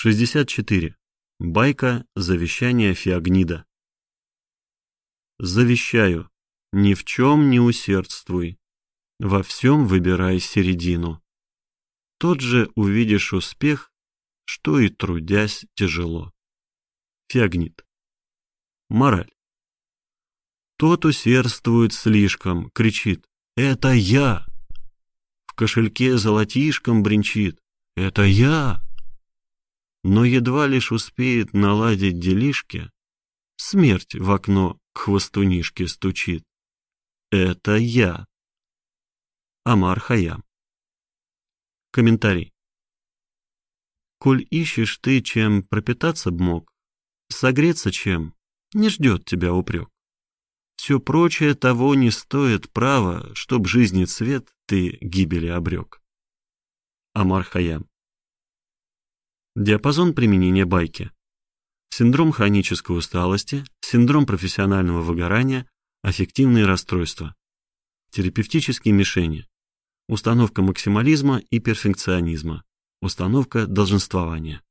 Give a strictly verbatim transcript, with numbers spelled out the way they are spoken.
шестьдесят четыре. Байка «Завещание Феогнида». Завещаю, ни в чем не усердствуй, во всем выбирай середину. Тот же увидишь успех, что и трудясь тяжело. Феогнид. Мораль. Тот усердствует слишком, кричит: «Это я!» В кошельке золотишком бренчит: «Это я!» Но едва лишь успеет наладить делишки, смерть в окно к хвостунишке стучит: «Это я!» Омар Хайям. Комментарий. Коль ищешь ты, чем пропитаться б мог, согреться чем, не ждет тебя упрек. Все прочее того не стоит права, чтоб жизни цвет ты гибели обрек. Омар Хайям. Диапазон применения байки. Синдром хронической усталости, синдром профессионального выгорания, аффективные расстройства. Терапевтические мишени. Установка максимализма и перфекционизма. Установка долженствования.